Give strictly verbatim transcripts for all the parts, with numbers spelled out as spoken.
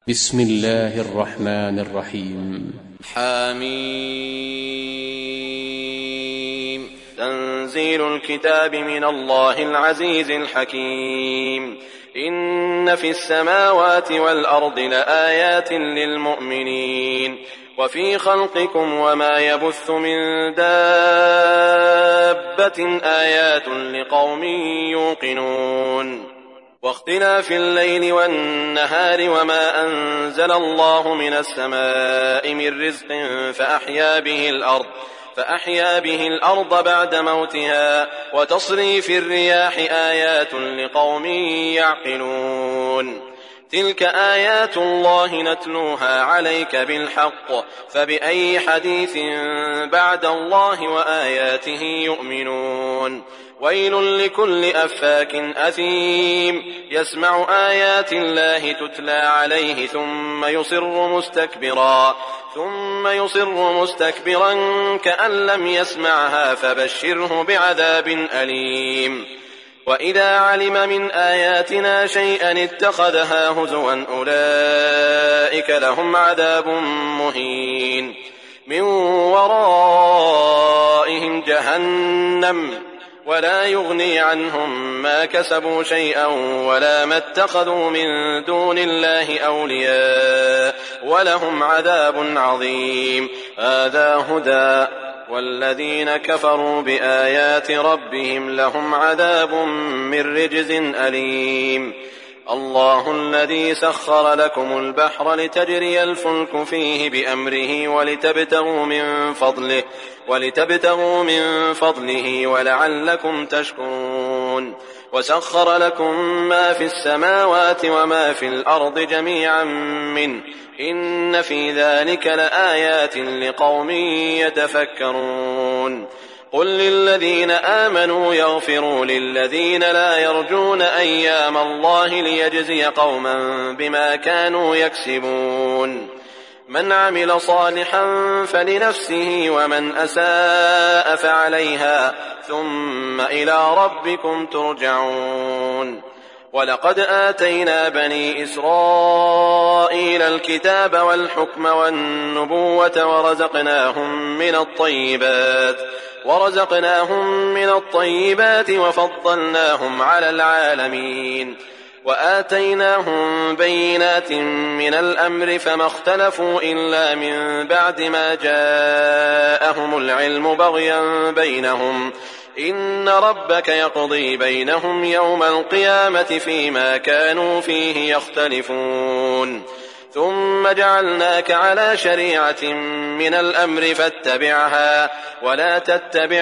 بسم الله الرحمن الرحيم. حميم. تنزيل الكتاب من الله العزيز الحكيم. إن في السماوات والأرض لآيات للمؤمنين وفي خلقكم وما يبث من دابة آيات لقوم يوقنون. واختلاف الليل والنهار وما أنزل الله من السماء من رزق فأحيا به الأرض فأحيا به الأرض بعد موتها وتصريف الرياح آيات لقوم يعقلون. تلك آيات الله نتلوها عليك بالحق فبأي حديث بعد الله وآياته يؤمنون. ويل لكل أفاك أثيم يسمع آيات الله تتلى عليه ثم يصر مستكبرا ثم يصر مستكبرا كأن لم يسمعها فبشره بعذاب أليم. وإذا علم من آياتنا شيئا اتخذها هزوا أولئك لهم عذاب مهين من ورائهم جهنم ولا يغني عنهم ما كسبوا شيئا ولا ما اتخذوا من دون الله أولياء ولهم عذاب عظيم. هذا هدى والذين كفروا بآيات ربهم لهم عذاب من رجز أليم. الله الذي سخر لكم البحر لتجري الفلك فيه بأمره ولتبتغوا من فضله ولتبتغوا من فضله ولعلكم تشكرون. وسخر لكم ما في السماوات وما في الأرض جميعا منه إن في ذلك لآيات لقوم يتفكرون. قل للذين آمنوا يغفروا للذين لا يرجون أيام الله ليجزي قوما بما كانوا يكسبون. من عمل صالحا فلنفسه ومن أساء فعليها ثم إلى ربكم ترجعون. ولقد آتينا بني إسرائيل الكتاب والحكم والنبوة ورزقناهم من الطيبات ورزقناهم من الطيبات وفضلناهم على العالمين. وآتيناهم بينات من الأمر فما اختلفوا إلا من بعد ما جاءهم العلم بغيا بينهم إن ربك يقضي بينهم يوم القيامة فيما كانوا فيه يختلفون. ثم جعلناك على شريعة من الأمر فاتبعها ولا تتبع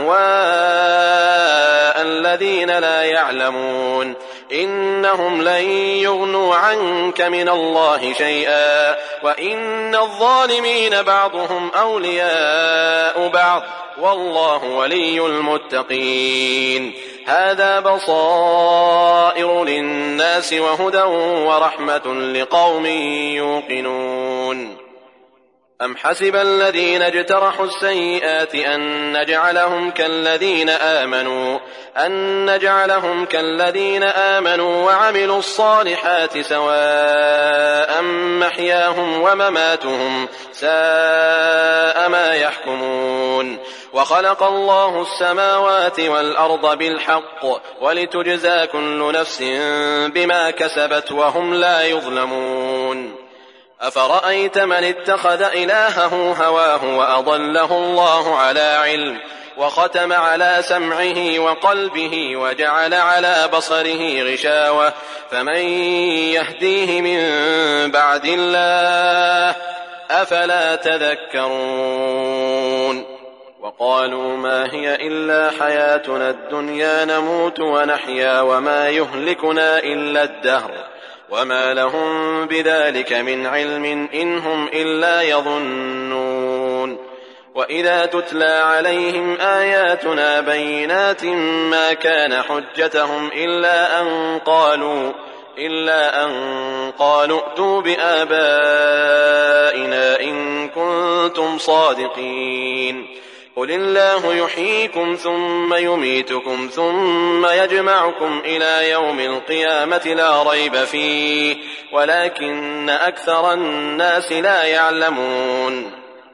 أهواء الذين لا يعلمون إنهم لن يغنوا عنك من الله شيئا وإن الظالمين بعضهم أولياء بعض والله ولي المتقين. هذا بصائر للناس وهدى ورحمة لقوم يوقنون. أم حسب الذين اجترحوا السيئات أن نجعلهم كالذين آمنوا أن نجعلهم كالذين آمنوا وعملوا الصالحات سواء محياهم ومماتهم ساء ما يحكمون. وخلق الله السماوات والأرض بالحق ولتجزى كل نفس بما كسبت وهم لا يظلمون. أفرأيت من اتخذ إلهه هواه وأضله الله على علم وختم على سمعه وقلبه وجعل على بصره غشاوة فمن يهديه من بعد الله أفلا تذكرون. وقالوا ما هي إلا حياتنا الدنيا نموت ونحيا وما يهلكنا إلا الدهر وما لهم بذلك من علم إن هم إلا يظنون. وإذا تتلى عليهم آياتنا بينات ما كان حجتهم إلا أن قالوا إلا أن قالوا ائتوا بآبائنا إن كنتم صادقين. قل الله يحييكم ثم يميتكم ثم يجمعكم إلى يوم القيامة لا ريب فيه ولكن أكثر الناس لا يعلمون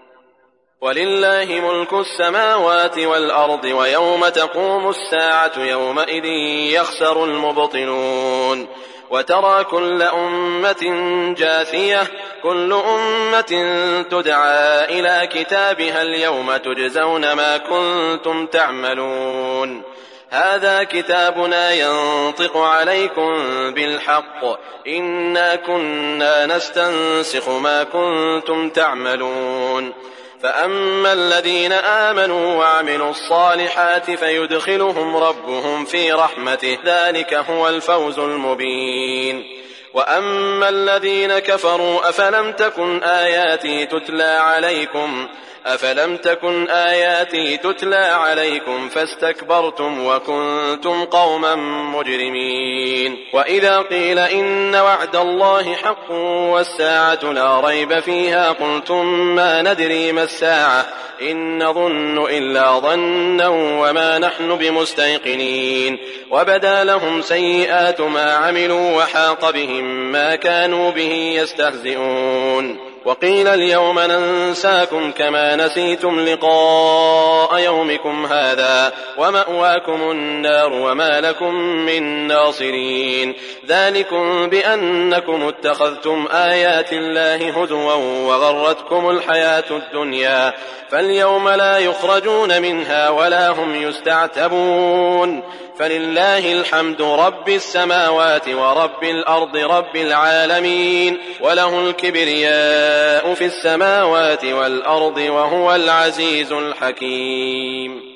ولله ملك السماوات والأرض ويوم تقوم الساعة يومئذ يخسر المبطلون وترى كل أمة جاثية كل أمة تدعى إلى كتابها اليوم تجزون ما كنتم تعملون هذا كتابنا ينطق عليكم بالحق إنا كنا نستنسخ ما كنتم تعملون فأما الذين آمنوا وعملوا الصالحات فيدخلهم ربهم في رحمته ذلك هو الفوز المبين وأما الذين كفروا أفلم تكن آياتي تتلى عليكم أفلم تكن آياتي تتلى عليكم فاستكبرتم وكنتم قوما مجرمين وإذا قيل إن وعد الله حق والساعة لا ريب فيها قلتم ما ندري ما الساعة إن نظن إلا ظنا وما نحن بمستيقنين وبدا لهم سيئات ما عملوا وحاق بهم ما كانوا به يستهزئون وقيل اليوم ننساكم كما نسيتم لقاء يومكم هذا ومأواكم النار وما لكم من ناصرين ذلكم بأنكم اتخذتم آيات الله هزوا وغرتكم الحياة الدنيا فاليوم لا يخرجون منها ولا هم يستعتبون فلله الحمد رب السماوات ورب الأرض رب العالمين وله الكبرياء في السماوات والأرض وهو العزيز الحكيم